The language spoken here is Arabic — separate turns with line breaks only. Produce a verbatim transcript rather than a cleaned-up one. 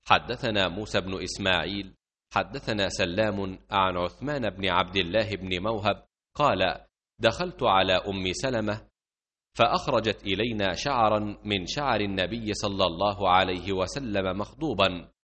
حدثنا موسى بن إسماعيل حدثنا سلام عن عثمان بن عبد الله بن موهب قال: دخلت على أم سلمة فأخرجت إلينا شعرا من شعر النبي صلى الله عليه وسلم مخضوبا،